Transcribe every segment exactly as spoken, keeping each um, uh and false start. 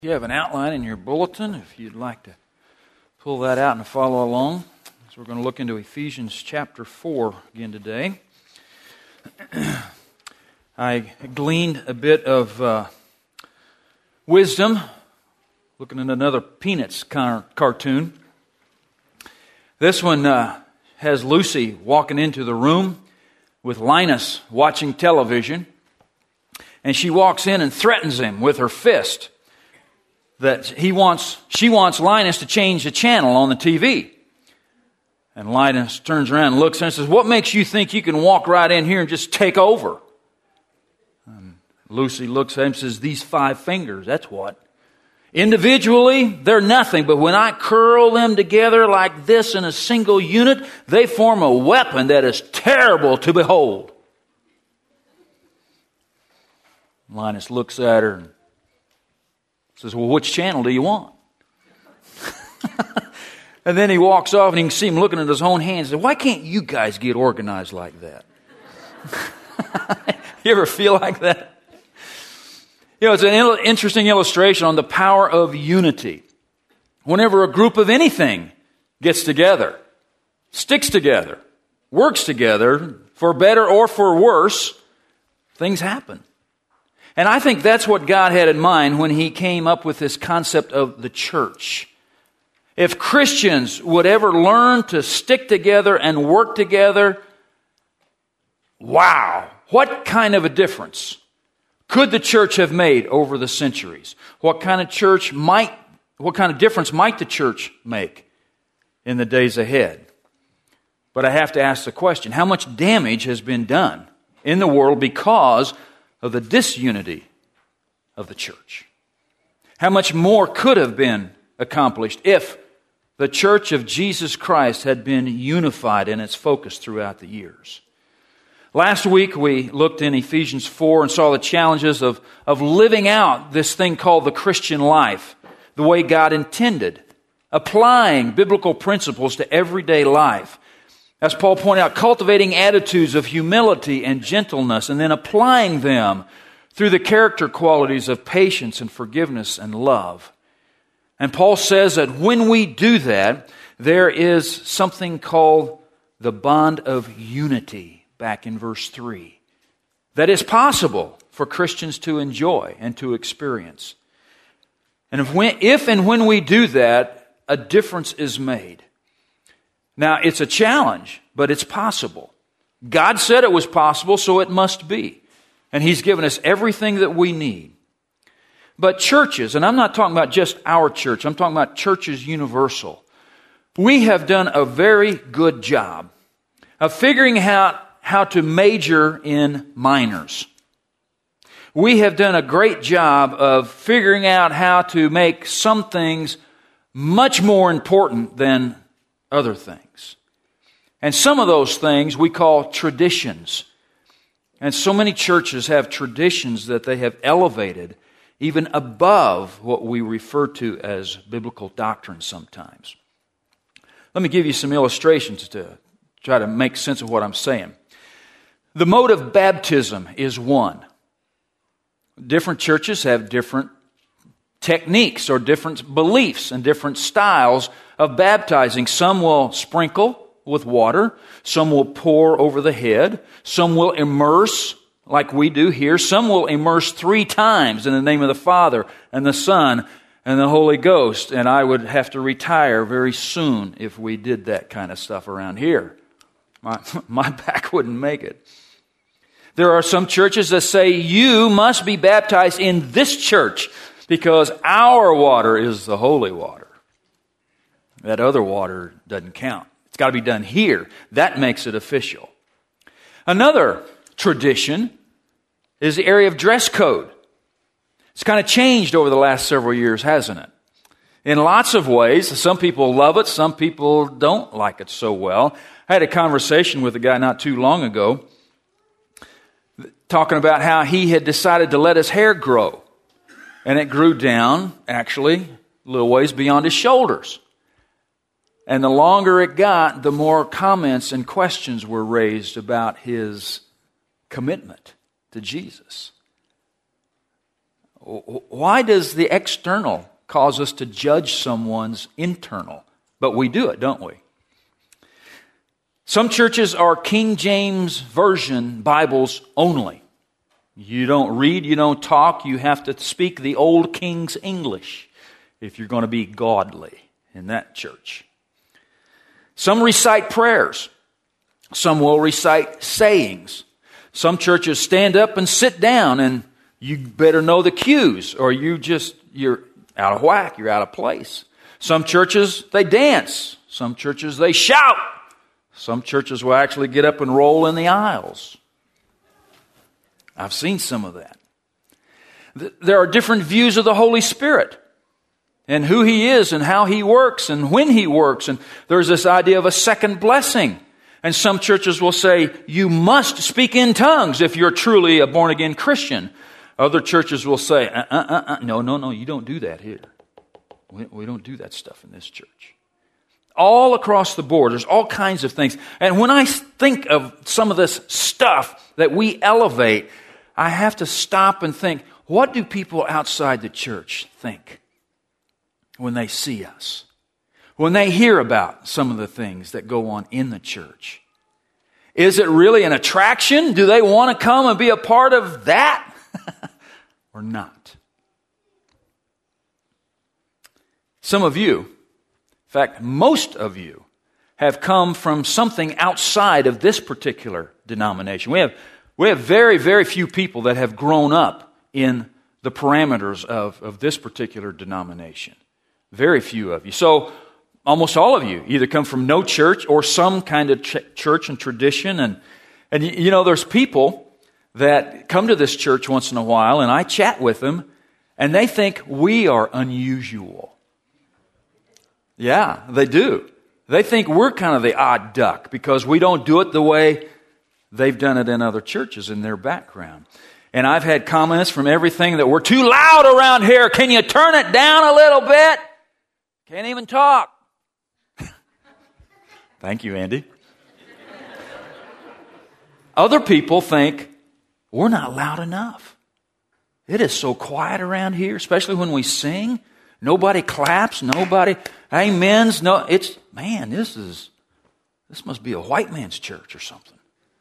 You have an outline in your bulletin if you'd like to pull that out and follow along. So we're going to look into Ephesians chapter four again today. I gleaned a bit of uh, wisdom looking at another Peanuts car- cartoon. This one uh, has Lucy walking into the room with Linus watching television, and she walks in and threatens him with her fist that he wants, she wants Linus to change the channel on the T V. And Linus turns around and looks at her and says, "What makes you think you can walk right in here and just take over?" And Lucy looks at him and says, "These five fingers, that's what. Individually, they're nothing, but when I curl them together like this in a single unit, they form a weapon that is terrible to behold." Linus looks at her and says, "Well, which channel do you want?" And then he walks off and you can see him looking at his own hands and says, "Why can't you guys get organized like that?" You ever feel like that? You know, it's an il- interesting illustration on the power of unity. Whenever a group of anything gets together, sticks together, works together, for better or for worse, things happen. And I think that's what God had in mind when He came up with this concept of the church. If Christians would ever learn to stick together and work together, wow, what kind of a difference could the church have made over the centuries? What kind of church might, what kind of difference might the church make in the days ahead? But I have to ask the question, how much damage has been done in the world because of the disunity of the church? How much more could have been accomplished if the church of Jesus Christ had been unified in its focus throughout the years? Last week we looked in Ephesians four and saw the challenges of, of living out this thing called the Christian life, the way God intended, applying biblical principles to everyday life. As Paul pointed out, cultivating attitudes of humility and gentleness and then applying them through the character qualities of patience and forgiveness and love. And Paul says that when we do that, there is something called the bond of unity, back in verse three, that is possible for Christians to enjoy and to experience. And if, when, if and when we do that, a difference is made. Now, it's a challenge, but it's possible. God said it was possible, so it must be. And He's given us everything that we need. But churches, and I'm not talking about just our church, I'm talking about churches universal. We have done a very good job of figuring out how to major in minors. We have done a great job of figuring out how to make some things much more important than other things. And some of those things we call traditions. And so many churches have traditions that they have elevated even above what we refer to as biblical doctrine sometimes. Let me give you some illustrations to try to make sense of what I'm saying. The mode of baptism is one. Different churches have different techniques or different beliefs and different styles of baptizing. Some will sprinkle with water. Some will pour over the head. Some will immerse like we do here. Some will immerse three times in the name of the Father and the Son and the Holy Ghost. And I would have to retire very soon if we did that kind of stuff around here. My, my back wouldn't make it. There are some churches that say you must be baptized in this church because our water is the holy water. That other water doesn't count. It's got to be done here. That makes it official. Another tradition is the area of dress code. It's kind of changed over the last several years, hasn't it? In lots of ways. Some people love it. Some people don't like it so well. I had a conversation with a guy not too long ago talking about how he had decided to let his hair grow. And it grew down, actually, a little ways beyond his shoulders. And the longer it got, the more comments and questions were raised about his commitment to Jesus. why does the external cause us to judge someone's internal? But we do it, don't we? Some churches are King James Version Bibles only. You don't read, you don't talk, you have to speak the old King's English if you're going to be godly in that church. Some recite prayers. Some will recite sayings. Some churches stand up and sit down, and you better know the cues, or you just, you're out of whack, you're out of place. Some churches, they dance. Some churches, they shout. Some churches will actually get up and roll in the aisles. I've seen some of that. There are different views of the Holy Spirit and who He is and how He works and when He works. And there's this idea of a second blessing. And some churches will say, you must speak in tongues if you're truly a born-again Christian. Other churches will say, uh, uh, uh, uh, no, no, no, you don't do that here. We, we don't do that stuff in this church. All across the board, there's all kinds of things. And when I think of some of this stuff that we elevate, I have to stop and think, what do people outside the church think when they see us? When they hear about some of the things that go on in the church? Is it really an attraction? Do they want to come and be a part of that? Or not? Some of you, in fact, most of you, have come from something outside of this particular denomination. We have, we have very, very few people that have grown up in the parameters of, of this particular denomination. Very few of you. So, almost all of you either come from no church or some kind of ch- church and tradition. And, and you know, there's people that come to this church once in a while, and I chat with them, and they think we are unusual. Yeah, they do. They think we're kind of the odd duck because we don't do it the way they've done it in other churches in their background. And I've had comments from everything that we're too loud around here. Can you turn it down a little bit? Can't even talk. Thank you, Andy. Other people think we're not loud enough. It is so quiet around here, especially when we sing. Nobody claps, nobody amens. No, it's, man, this is, this must be a white man's church or something.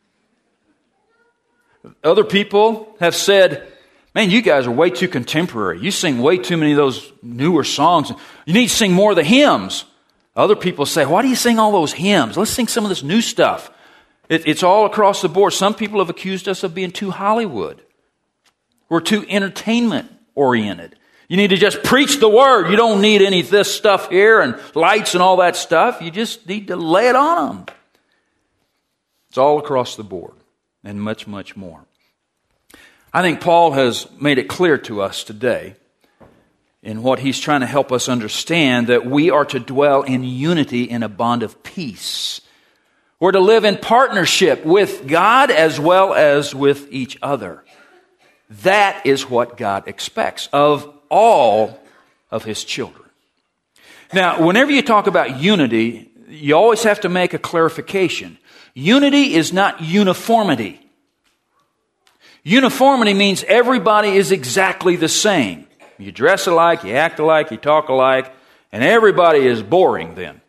Other people have said, man, you guys are way too contemporary. You sing way too many of those newer songs. You need to sing more of the hymns. Other people say, why do you sing all those hymns? Let's sing some of this new stuff. It, it's all across the board. Some people have accused us of being too Hollywood. We're too entertainment-oriented. You need to just preach the word. You don't need any of this stuff here and lights and all that stuff. You just need to lay it on them. It's all across the board and much, much more. I think Paul has made it clear to us today in what he's trying to help us understand that we are to dwell in unity in a bond of peace. We're to live in partnership with God as well as with each other. That is what God expects of all of His children. Now, whenever you talk about unity, you always have to make a clarification. Unity is not uniformity. Uniformity means everybody is exactly the same. You dress alike, you act alike, you talk alike, and everybody is boring then.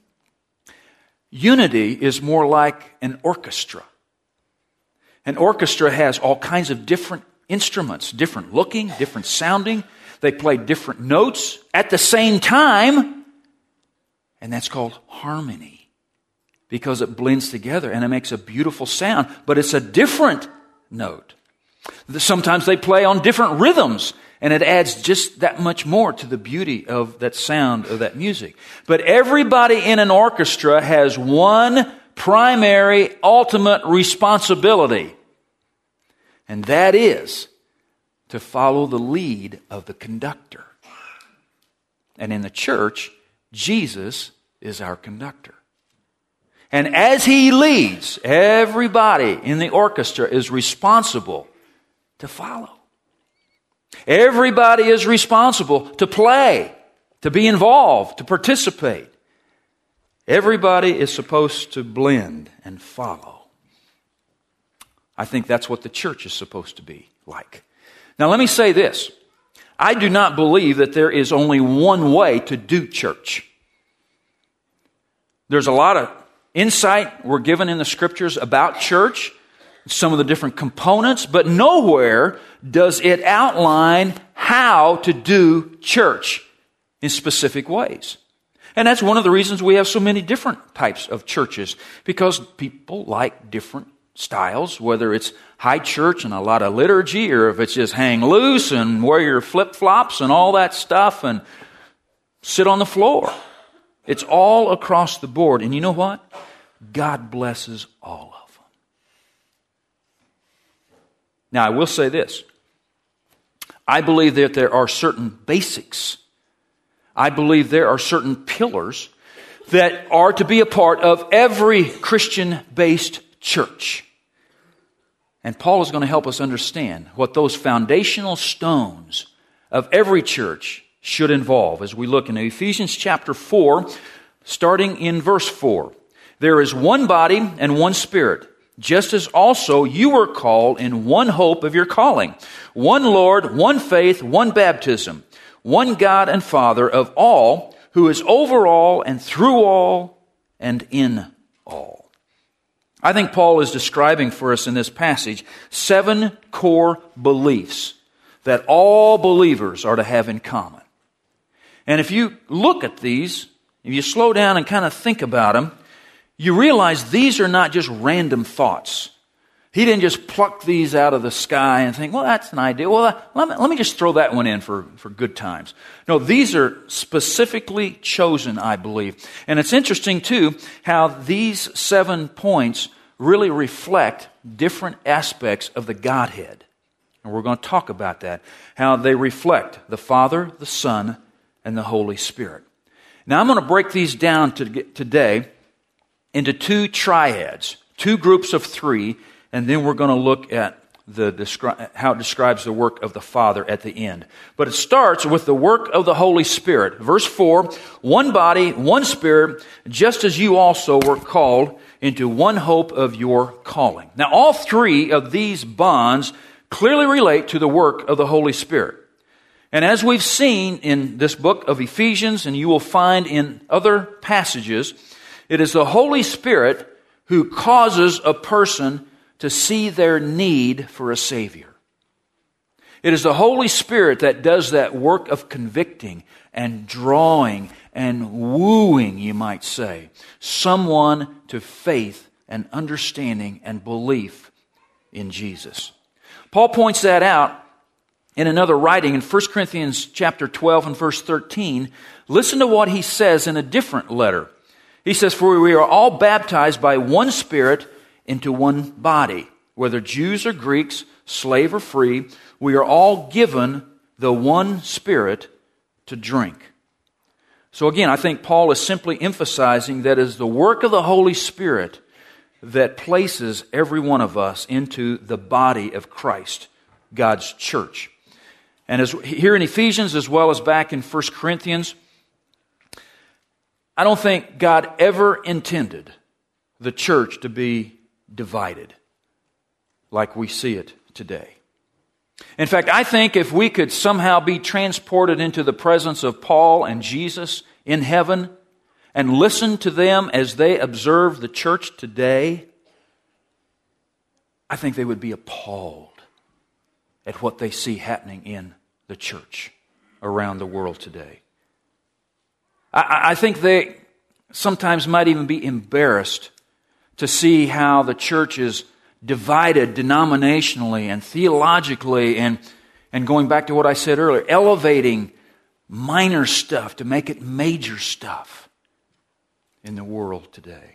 Unity is more like an orchestra. An orchestra has all kinds of different instruments, different looking, different sounding. They play different notes at the same time, and that's called harmony because it blends together and it makes a beautiful sound, but it's a different note. Sometimes they play on different rhythms, and it adds just that much more to the beauty of that sound of that music. But everybody in an orchestra has one primary, ultimate responsibility, and that is to follow the lead of the conductor. And in the church, Jesus is our conductor. And as He leads, everybody in the orchestra is responsible to follow. Everybody is responsible to play, to be involved, to participate. Everybody is supposed to blend and follow. I think that's what the church is supposed to be like. Now let me say this. I do not believe that there is only one way to do church. There's a lot of insight we're given in the Scriptures about church, some of the different components, but nowhere does it outline how to do church in specific ways. And that's one of the reasons we have so many different types of churches, because people like different styles, whether it's high church and a lot of liturgy, or if it's just hang loose and wear your flip-flops and all that stuff and sit on the floor. It's all across the board. And you know what? God blesses all of them. Now, I will say this. I believe that there are certain basics. I believe there are certain pillars that are to be a part of every Christian-based church. And Paul is going to help us understand what those foundational stones of every church should involve as we look into Ephesians chapter four, starting in verse four. There is one body and one Spirit, just as also you were called in one hope of your calling, one Lord, one faith, one baptism, one God and Father of all, who is over all and through all and in all. I think Paul is describing for us in this passage seven core beliefs that all believers are to have in common. And if you look at these, if you slow down and kind of think about them, you realize these are not just random thoughts. He didn't just pluck these out of the sky and think, well, that's an idea. Well, let me, let me just throw that one in for, for good times. No, these are specifically chosen, I believe. And it's interesting, too, how these seven points really reflect different aspects of the Godhead. And we're going to talk about that, how they reflect the Father, the Son, and the Holy Spirit. Now, I'm going to break these down to, today into two triads, two groups of three, and then we're going to look at the descri- how it describes the work of the Father at the end. But it starts with the work of the Holy Spirit. Verse four, one body, one Spirit, just as you also were called into one hope of your calling. Now, all three of these bonds clearly relate to the work of the Holy Spirit. And as we've seen in this book of Ephesians, and you will find in other passages, it is the Holy Spirit who causes a person to see their need for a Savior. It is the Holy Spirit that does that work of convicting and drawing and wooing, you might say, someone to faith and understanding and belief in Jesus. Paul points that out in another writing in First Corinthians chapter twelve and verse thirteen. Listen to what he says in a different letter. He says, "For we are all baptized by one Spirit into one body, whether Jews or Greeks, slave or free, we are all given the one Spirit to drink." So again, I think Paul is simply emphasizing that it is the work of the Holy Spirit that places every one of us into the body of Christ, God's church. And as here in Ephesians as well as back in First Corinthians, I don't think God ever intended the church to be divided like we see it today. In fact, I think if we could somehow be transported into the presence of Paul and Jesus in heaven and listen to them as they observe the church today, I think they would be appalled at what they see happening in the church around the world today. I, I think they sometimes might even be embarrassed to see how the church is divided denominationally and theologically, and, and going back to what I said earlier, elevating minor stuff to make it major stuff in the world today.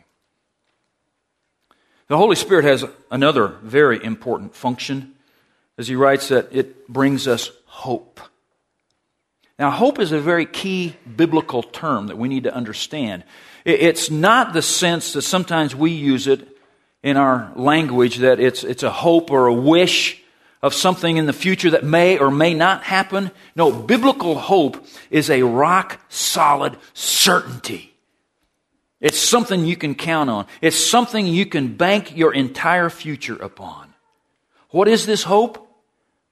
The Holy Spirit has another very important function, as he writes that it brings us hope. Now, hope is a very key biblical term that we need to understand. It's not the sense that sometimes we use it in our language, that it's it's a hope or a wish of something in the future that may or may not happen. No, biblical hope is a rock-solid certainty. It's something you can count on. It's something you can bank your entire future upon. What is this hope?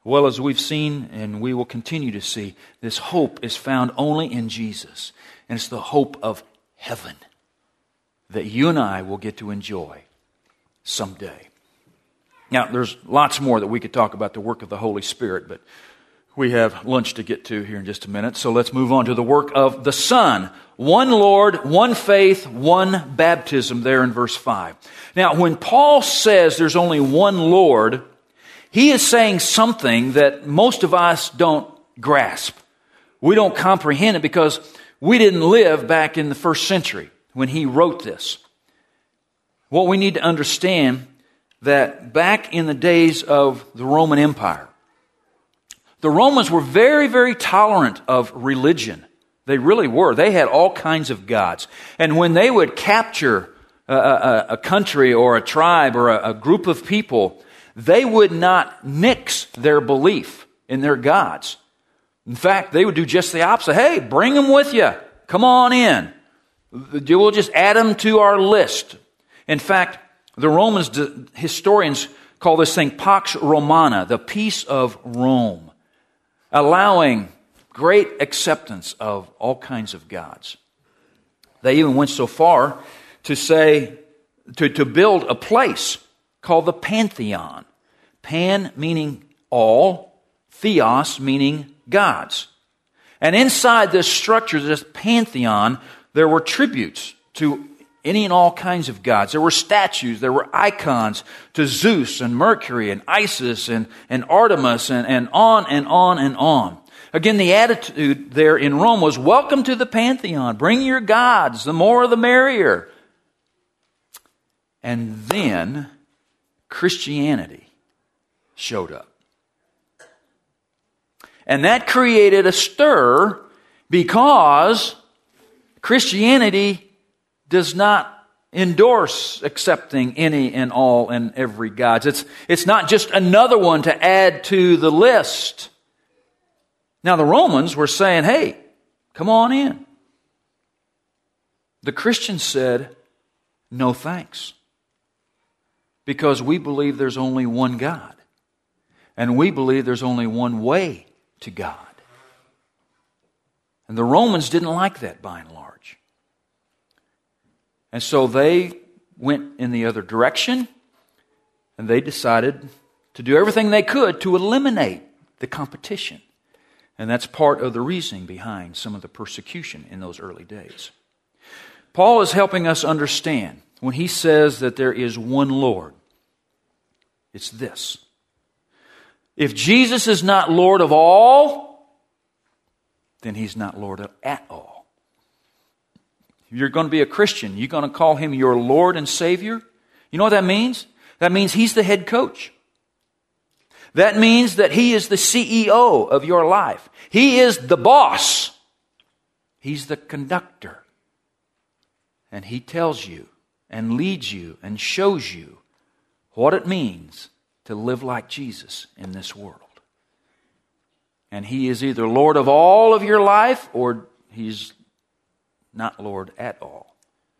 Well, as we've seen and we will continue to see, this hope is found only in Jesus. And it's the hope of heaven that you and I will get to enjoy someday. Now, there's lots more that we could talk about the work of the Holy Spirit, but we have lunch to get to here in just a minute. So let's move on to the work of the Son. One Lord, one faith, one baptism there in verse five. Now, when Paul says there's only one Lord, he is saying something that most of us don't grasp. We don't comprehend it because we didn't live back in the first century when he wrote this. What we need to understand that back in the days of the Roman Empire, the Romans were very, very tolerant of religion. They really were. They had all kinds of gods. And when they would capture a, a, a country or a tribe or a, a group of people, they would not nix their belief in their gods. In fact, they would do just the opposite. Hey, bring them with you. Come on in. We'll just add them to our list. In fact, the Romans, historians call this thing Pax Romana, the peace of Rome, allowing great acceptance of all kinds of gods. They even went so far to say, to, to build a place called the Pantheon. Pan meaning all, theos meaning gods. And inside this structure, this Pantheon, there were tributes to any and all kinds of gods. There were statues, there were icons to Zeus and Mercury and Isis and, and Artemis and, and on and on and on. Again, the attitude there in Rome was, welcome to the Pantheon. Bring your gods, the more the merrier. And then Christianity showed up. And that created a stir because Christianity does not endorse accepting any and all and every gods. It's, it's not just another one to add to the list. Now the Romans were saying, hey, come on in. The Christians said, no thanks. Because we believe there's only one God. And we believe there's only one way to God. And the Romans didn't like that by and large. And so they went in the other direction, and they decided to do everything they could to eliminate the competition. And that's part of the reasoning behind some of the persecution in those early days. Paul is helping us understand when he says that there is one Lord. It's this. If Jesus is not Lord of all, then He's not Lord at all. If you're going to be a Christian, you're going to call Him your Lord and Savior. You know what that means? That means He's the head coach. That means that He is the C E O of your life. He is the boss. He's the conductor. And He tells you and leads you and shows you what it means to live like Jesus in this world. And He is either Lord of all of your life or He's not Lord at all.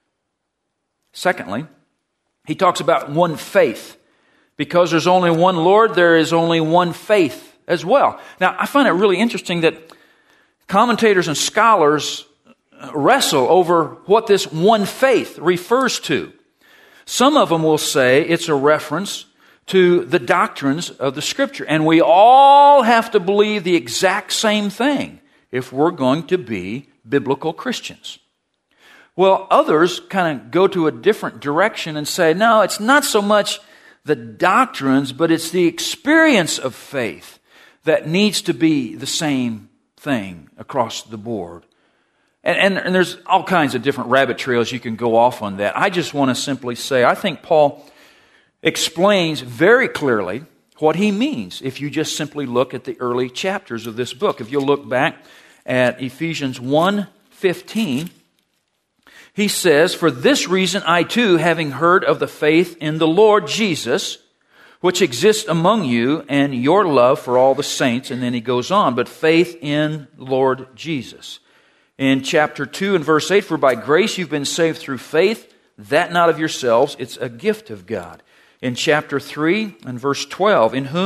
Secondly, he talks about one faith. Because there's only one Lord, there is only one faith as well. Now, I find it really interesting that commentators and scholars wrestle over what this one faith refers to. Some of them will say it's a reference to the doctrines of the Scripture. And we all have to believe the exact same thing if we're going to be biblical Christians. Well, others kind of go to a different direction and say, no, it's not so much the doctrines, but it's the experience of faith that needs to be the same thing across the board. And, and, and there's all kinds of different rabbit trails you can go off on that. I just want to simply say, I think Paul explains very clearly what he means if you just simply look at the early chapters of this book. If you'll look back at Ephesians one fifteen, he says, for this reason I too, having heard of the faith in the Lord Jesus, which exists among you, and your love for all the saints, and then he goes on, but faith in Lord Jesus. In chapter two and verse eight, for by grace you've been saved through faith, that not of yourselves, it's a gift of God. In chapter three and verse twelve, in whom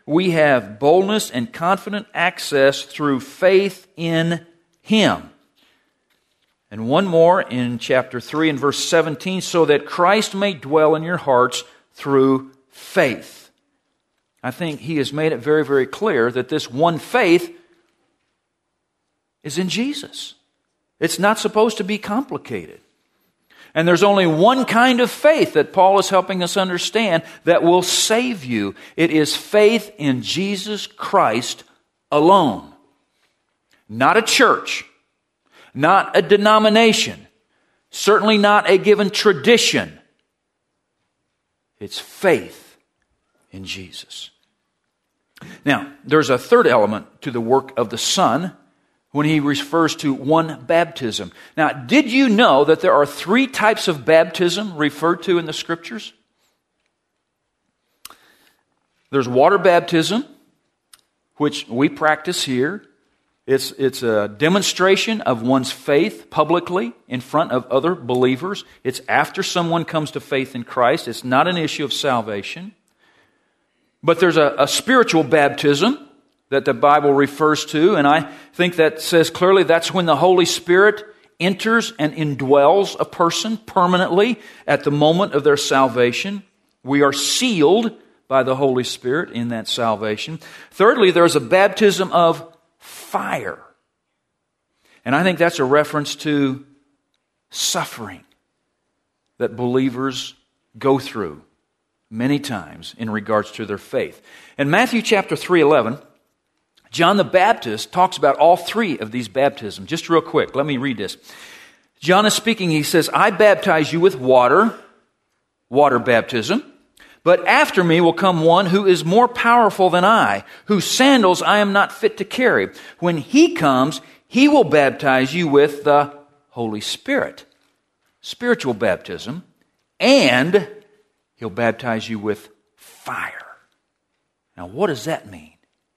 we have boldness and confident access through faith in Him. And one more in chapter three and verse seventeen, so that Christ may dwell in your hearts through faith. I think he has made it very, very clear that this one faith is in Jesus. It's not supposed to be complicated. And there's only one kind of faith that Paul is helping us understand that will save you. It is faith in Jesus Christ alone. Not a church, not a denomination, certainly not a given tradition. It's faith in Jesus. Now, there's a third element to the work of the Son when he refers to one baptism. Now, did you know that there are three types of baptism referred to in the Scriptures? There's water baptism, which we practice here. It's, it's a demonstration of one's faith publicly in front of other believers. It's after someone comes to faith in Christ. It's not an issue of salvation. But there's a, a spiritual baptism that the Bible refers to, and I think that says clearly that's when the Holy Spirit enters and indwells a person permanently at the moment of their salvation. We are sealed by the Holy Spirit in that salvation. Thirdly, there's a baptism of fire. And I think that's a reference to suffering that believers go through many times in regards to their faith. In Matthew chapter three eleven, John the Baptist talks about all three of these baptisms. Just real quick, let me read this. John is speaking, he says, I baptize you with water, water baptism, but after me will come one who is more powerful than I, whose sandals I am not fit to carry. When he comes, he will baptize you with the Holy Spirit, spiritual baptism, and he'll baptize you with fire. Now, what does that mean?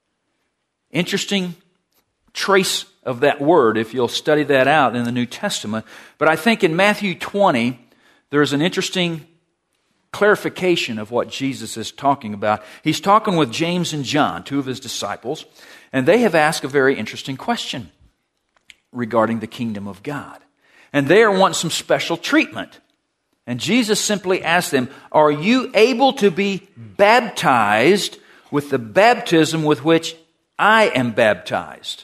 Interesting trace of that word if you'll study that out in the New Testament. But I think in Matthew twenty, there's an interesting clarification of what Jesus is talking about. He's talking with James and John, two of his disciples, and they have asked a very interesting question regarding the kingdom of God. And they are wanting some special treatment. And Jesus simply asked them, are you able to be baptized with the baptism with which I am baptized?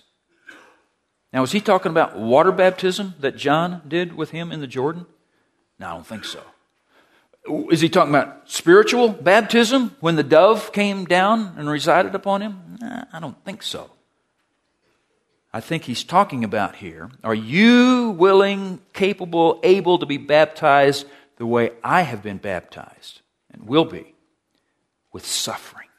Now, is he talking about water baptism that John did with him in the Jordan? No, I don't think so. Is he talking about spiritual baptism when the dove came down and resided upon him? Nah, I don't think so. I think he's talking about here, are you willing, capable, able to be baptized the way I have been baptized and will be, with suffering?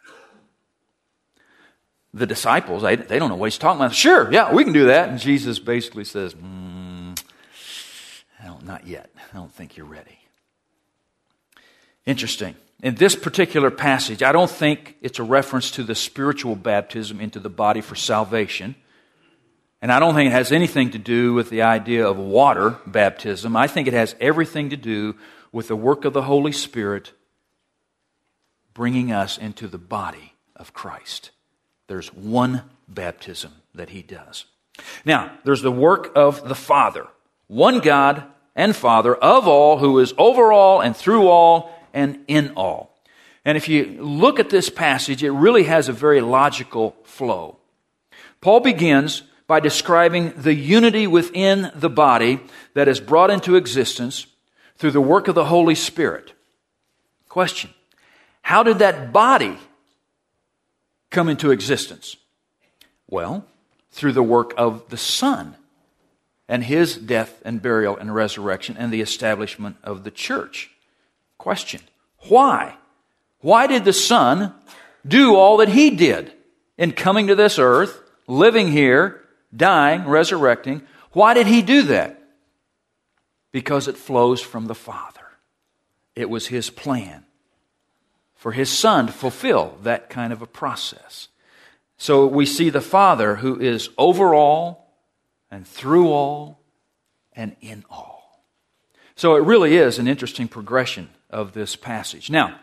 The disciples, they, they don't know what he's talking about. Sure, yeah, we can do that. And Jesus basically says, mm, no, not yet. I don't think you're ready. Interesting. In this particular passage, I don't think it's a reference to the spiritual baptism into the body for salvation. And I don't think it has anything to do with the idea of water baptism. I think it has everything to do with the work of the Holy Spirit bringing us into the body of Christ. There's one baptism that He does. Now, there's the work of the Father, one God and Father of all, who is over all and through all and in all. And if you look at this passage, it really has a very logical flow. Paul begins by describing the unity within the body that is brought into existence through the work of the Holy Spirit. Question: how did that body come into existence? Well, through the work of the Son and His death and burial and resurrection and the establishment of the church. Question: why? Why did the Son do all that He did in coming to this earth, living here, dying, resurrecting? Why did He do that? Because it flows from the Father. It was His plan for His Son to fulfill that kind of a process. So we see the Father who is over all and through all and in all. So it really is an interesting progression of this passage. Now,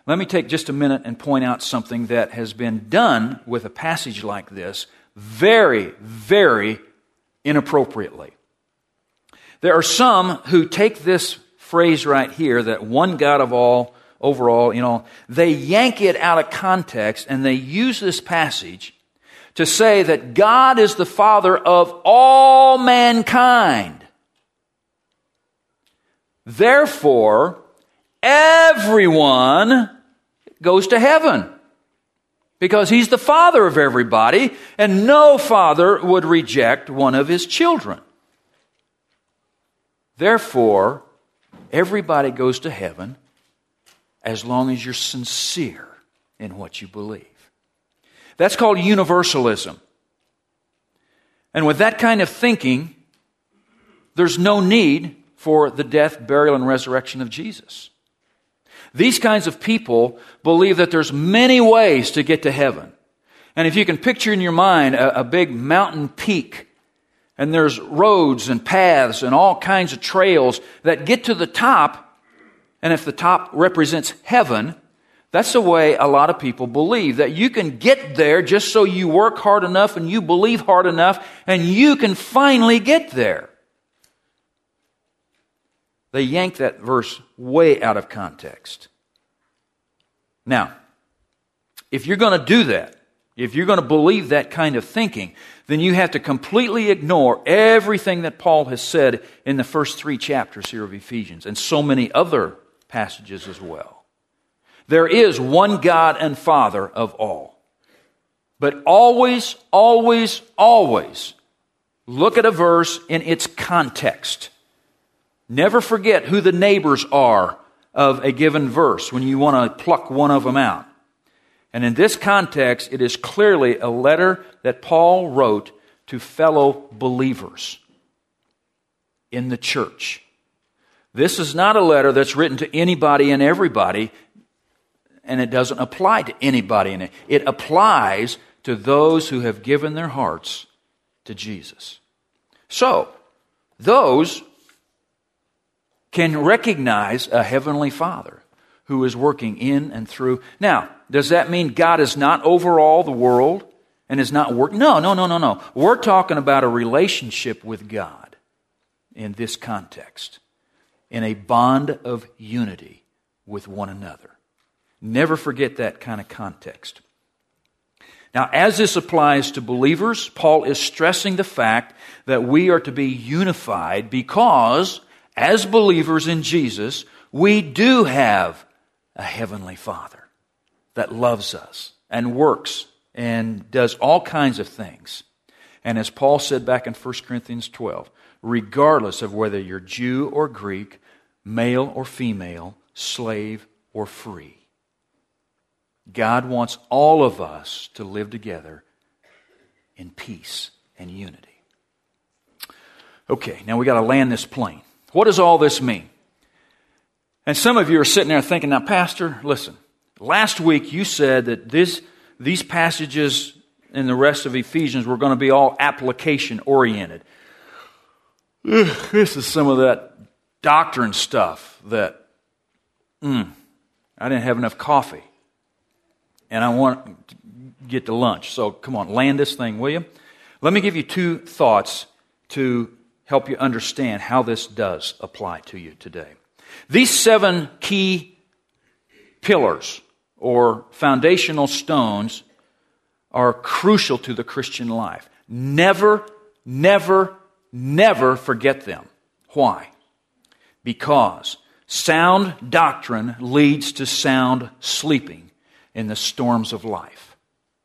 let me take just a minute and point out something that has been done with a passage like this very, very inappropriately. There are some who take this phrase right here, that one God of all, overall, you know, they yank it out of context and they use this passage to say that God is the Father of all mankind. Therefore, everyone goes to heaven because He's the Father of everybody, and no father would reject one of his children. Therefore, everybody goes to heaven as long as you're sincere in what you believe. That's called universalism. And with that kind of thinking, there's no need for the death, burial, and resurrection of Jesus. These kinds of people believe that there's many ways to get to heaven. And if you can picture in your mind a, a big mountain peak, and there's roads and paths and all kinds of trails that get to the top, and if the top represents heaven, that's the way a lot of people believe, that you can get there just so you work hard enough and you believe hard enough, and you can finally get there. They yank that verse way out of context. Now, if you're going to do that, if you're going to believe that kind of thinking, then you have to completely ignore everything that Paul has said in the first three chapters here of Ephesians, and so many other passages as well. There is one God and Father of all. But always, always, always look at a verse in its context. Never forget who the neighbors are of a given verse when you want to pluck one of them out. And in this context, it is clearly a letter that Paul wrote to fellow believers in the church. This is not a letter that's written to anybody and everybody, and it doesn't apply to anybody in it. It applies to those who have given their hearts to Jesus. So, those can recognize a heavenly Father who is working in and through. Now, does that mean God is not over all the world and is not working? No, no, no, no, no. We're talking about a relationship with God in this context, in a bond of unity with one another. Never forget that kind of context. Now, as this applies to believers, Paul is stressing the fact that we are to be unified because, as believers in Jesus, we do have a heavenly Father that loves us and works and does all kinds of things. And as Paul said back in First Corinthians twelve, regardless of whether you're Jew or Greek, male or female, slave or free, God wants all of us to live together in peace and unity. Okay, now we got to land this plane. What does all this mean? And some of you are sitting there thinking, now, Pastor, listen, last week you said that this, these passages in the rest of Ephesians were going to be all application-oriented. Ugh, this is some of that doctrine stuff that, mm, I didn't have enough coffee. And I want to get to lunch. So come on, land this thing, will you? Let me give you two thoughts to help you understand how this does apply to you today. These seven key pillars or foundational stones are crucial to the Christian life. Never, never, never forget them. Why? Because sound doctrine leads to sound sleeping in the storms of life.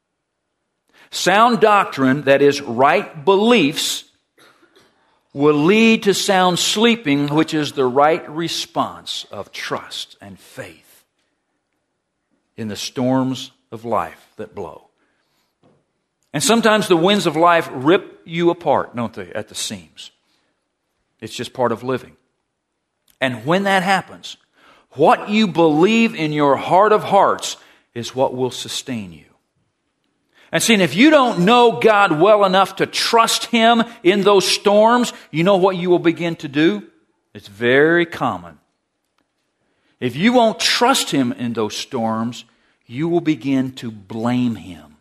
Sound doctrine, that is right beliefs, will lead to sound sleeping, which is the right response of trust and faith in the storms of life that blow. And sometimes the winds of life rip you apart, don't they, at the seams. It's just part of living. And when that happens, what you believe in your heart of hearts is what will sustain you. And see, if you don't know God well enough to trust Him in those storms, you know what you will begin to do? It's very common. if you won't trust Him in those storms, you will begin to blame Him.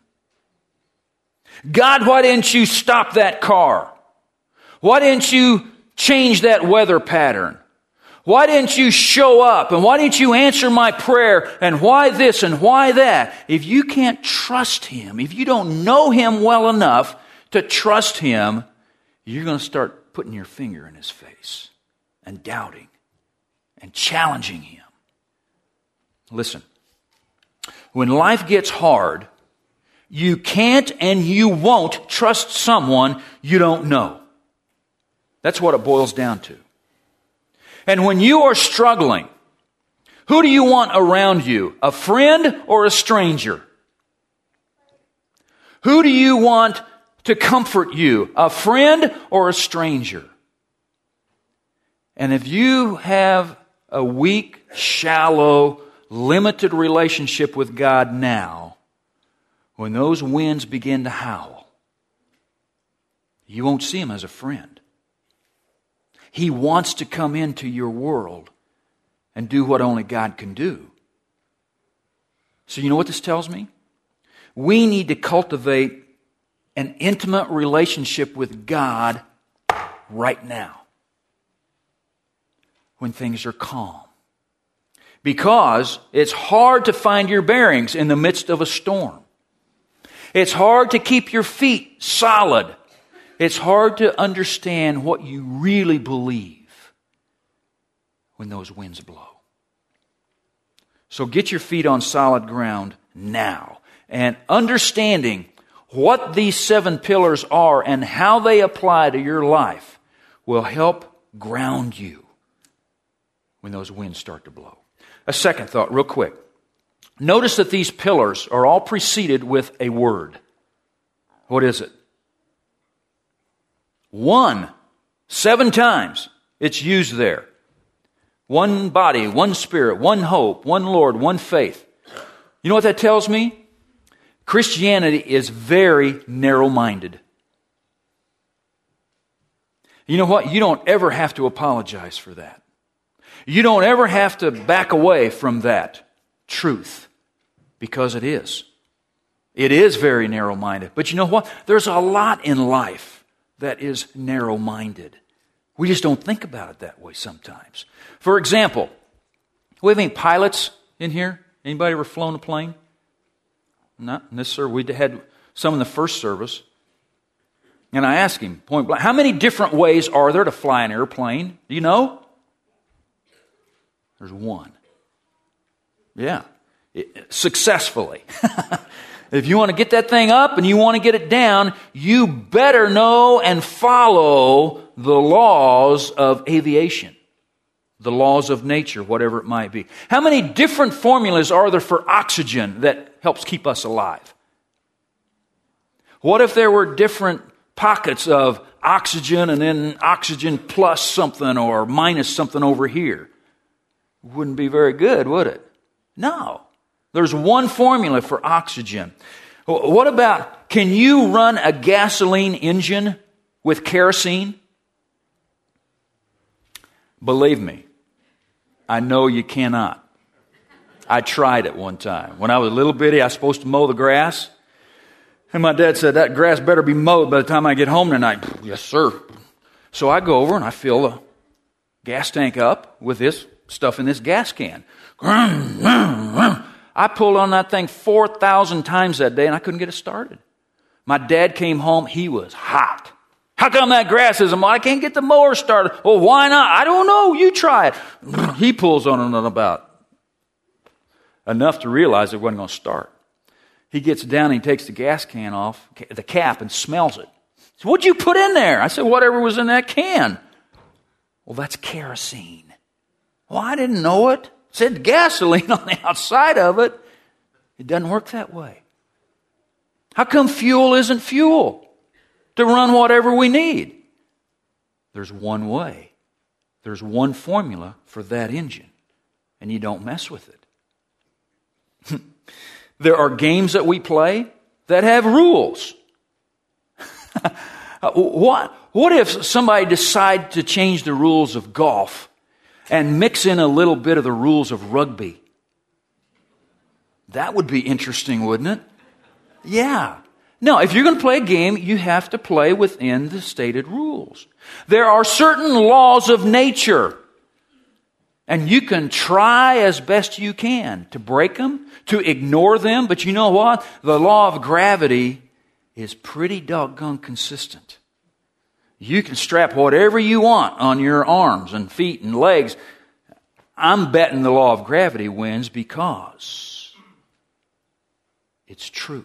God, why didn't you stop that car? Why didn't you change that weather pattern? Why didn't you show up? And why didn't you answer my prayer? And why this and why that? If you can't trust Him, if you don't know Him well enough to trust Him, you're going to start putting your finger in His face and doubting and challenging Him. Listen, when life gets hard, you can't and you won't trust someone you don't know. That's what it boils down to. And when you are struggling, who do you want around you? A friend or a stranger? Who do you want to comfort you? A friend or a stranger? And if you have a weak, shallow, limited relationship with God now, when those winds begin to howl, you won't see Him as a friend. He wants to come into your world and do what only God can do. So you know what this tells me? We need to cultivate an intimate relationship with God right now, when things are calm. Because it's hard to find your bearings in the midst of a storm. It's hard to keep your feet solid. It's hard to understand what you really believe when those winds blow. So get your feet on solid ground now. And understanding what these seven pillars are and how they apply to your life will help ground you when those winds start to blow. A second thought, real quick. Notice that these pillars are all preceded with a word. What is it? One. Seven times it's used there. One body, one spirit, one hope, one Lord, one faith. You know what that tells me? Christianity is very narrow-minded. You know what? You don't ever have to apologize for that. You don't ever have to back away from that truth, because it is. It is very narrow-minded. But you know what? There's a lot in life that is narrow-minded. We just don't think about it that way sometimes. For example, we have any pilots in here? Anybody ever flown a plane? Not in this service. We had some in the first service. And I asked him, point blank, how many different ways are there to fly an airplane? Do you know? There's one. Yeah. It, successfully. If you want to get that thing up and you want to get it down, you better know and follow the laws of aviation, the laws of nature, whatever it might be. How many different formulas are there for oxygen that helps keep us alive? What if there were different pockets of oxygen and then oxygen plus something or minus something over here? Wouldn't be very good, would it? No. There's one formula for oxygen. What about, can you run a gasoline engine with kerosene? Believe me, I know you cannot. I tried it one time. When I was a little bitty, I was supposed to mow the grass. And my dad said, that grass better be mowed by the time I get home tonight. Yes, sir. So I go over and I fill the gas tank up with this stuff in this gas can. I pulled on that thing four thousand times that day and I couldn't get it started. My dad came home. He was hot. How come that grass isn't mowed? I can't get the mower started. Well, why not? I don't know. You try it. He pulls on it about enough to realize it wasn't going to start. He gets down and he takes the gas can off, the cap, and smells it. So what'd you put in there? I said, whatever was in that can. Well, that's kerosene. Well, I didn't know it. It said gasoline on the outside of it. It doesn't work that way. How come fuel isn't fuel to run whatever we need? There's one way. There's one formula for that engine, and you don't mess with it. There are games that we play that have rules. what, what if somebody decided to change the rules of golf and mix in a little bit of the rules of rugby. That would be interesting, wouldn't it? Yeah. No, if you're going to play a game, you have to play within the stated rules. There are certain laws of nature, and you can try as best you can to break them, to ignore them, but you know what? The law of gravity is pretty doggone consistent. You can strap whatever you want on your arms and feet and legs. I'm betting the law of gravity wins because it's true.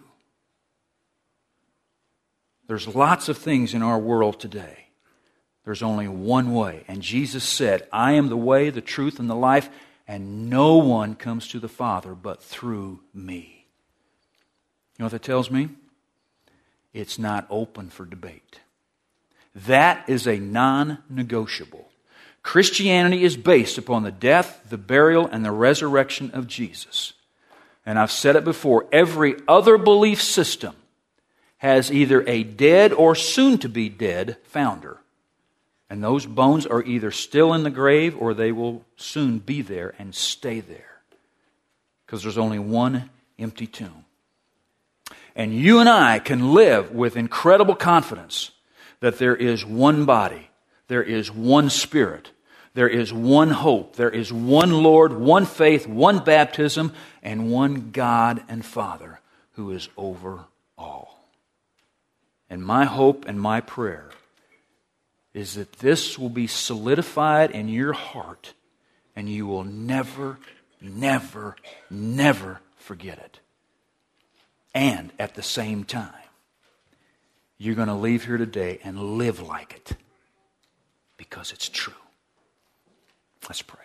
There's lots of things in our world today. There's only one way. And Jesus said, I am the way, the truth, and the life, and no one comes to the Father but through me. You know what that tells me? It's not open for debate. That is a non-negotiable. Christianity is based upon the death, the burial, and the resurrection of Jesus. And I've said it before, every other belief system has either a dead or soon-to-be dead founder. And those bones are either still in the grave or they will soon be there and stay there. Because there's only one empty tomb. And you and I can live with incredible confidence that there is one body, there is one Spirit, there is one hope, there is one Lord, one faith, one baptism, and one God and Father who is over all. And my hope and my prayer is that this will be solidified in your heart and you will never, never, never forget it. And at the same time, you're going to leave here today and live like it because it's true. Let's pray.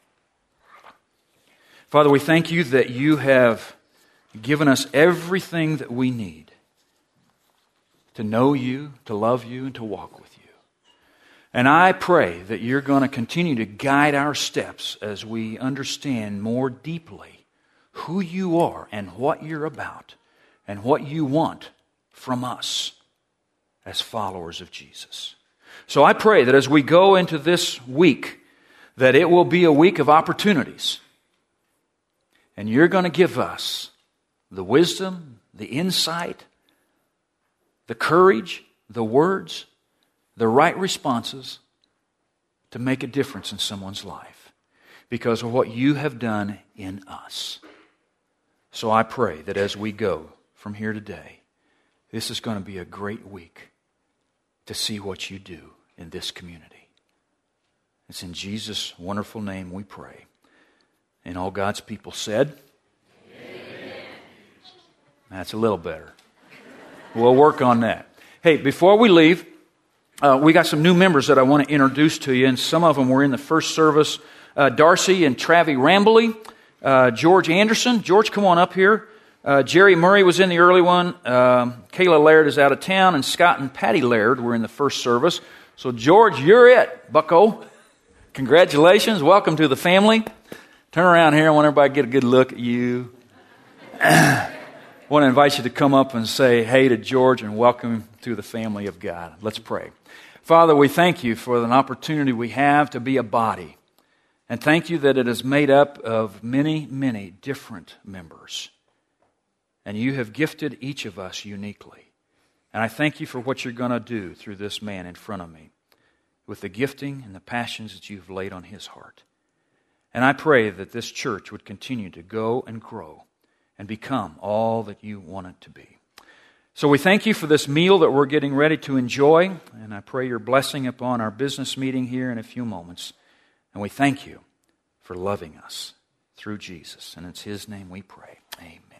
Father, we thank you that you have given us everything that we need to know you, to love you, and to walk with you. And I pray that you're going to continue to guide our steps as we understand more deeply who you are and what you're about and what you want from us as followers of Jesus. So I pray that as we go into this week, that it will be a week of opportunities. And you're going to give us the wisdom, the insight, the courage, the words, the right responses to make a difference in someone's life because of what you have done in us. So I pray that as we go from here today, this is going to be a great week to see what you do in this community. It's in Jesus' wonderful name we pray. And all God's people said, amen. That's a little better. We'll work on that. Hey, before we leave, uh, we got some new members that I want to introduce to you, and some of them were in the first service. Uh, Darcy and Travi Rambley, uh, George Anderson. George, come on up here. Uh, Jerry Murray was in the early one. Um, Kayla Laird is out of town, and Scott and Patty Laird were in the first service. So, George, you're it, bucko. Congratulations. Welcome to the family. Turn around here. I want everybody to get a good look at you. I want to invite you to come up and say hey to George and welcome him to the family of God. Let's pray. Father, we thank you for an opportunity we have to be a body. And thank you that it is made up of many, many different members. And you have gifted each of us uniquely. And I thank you for what you're going to do through this man in front of me with the gifting and the passions that you've laid on his heart. And I pray that this church would continue to go and grow and become all that you want it to be. So we thank you for this meal that we're getting ready to enjoy, and I pray your blessing upon our business meeting here in a few moments. And we thank you for loving us through Jesus, and it's his name we pray. Amen.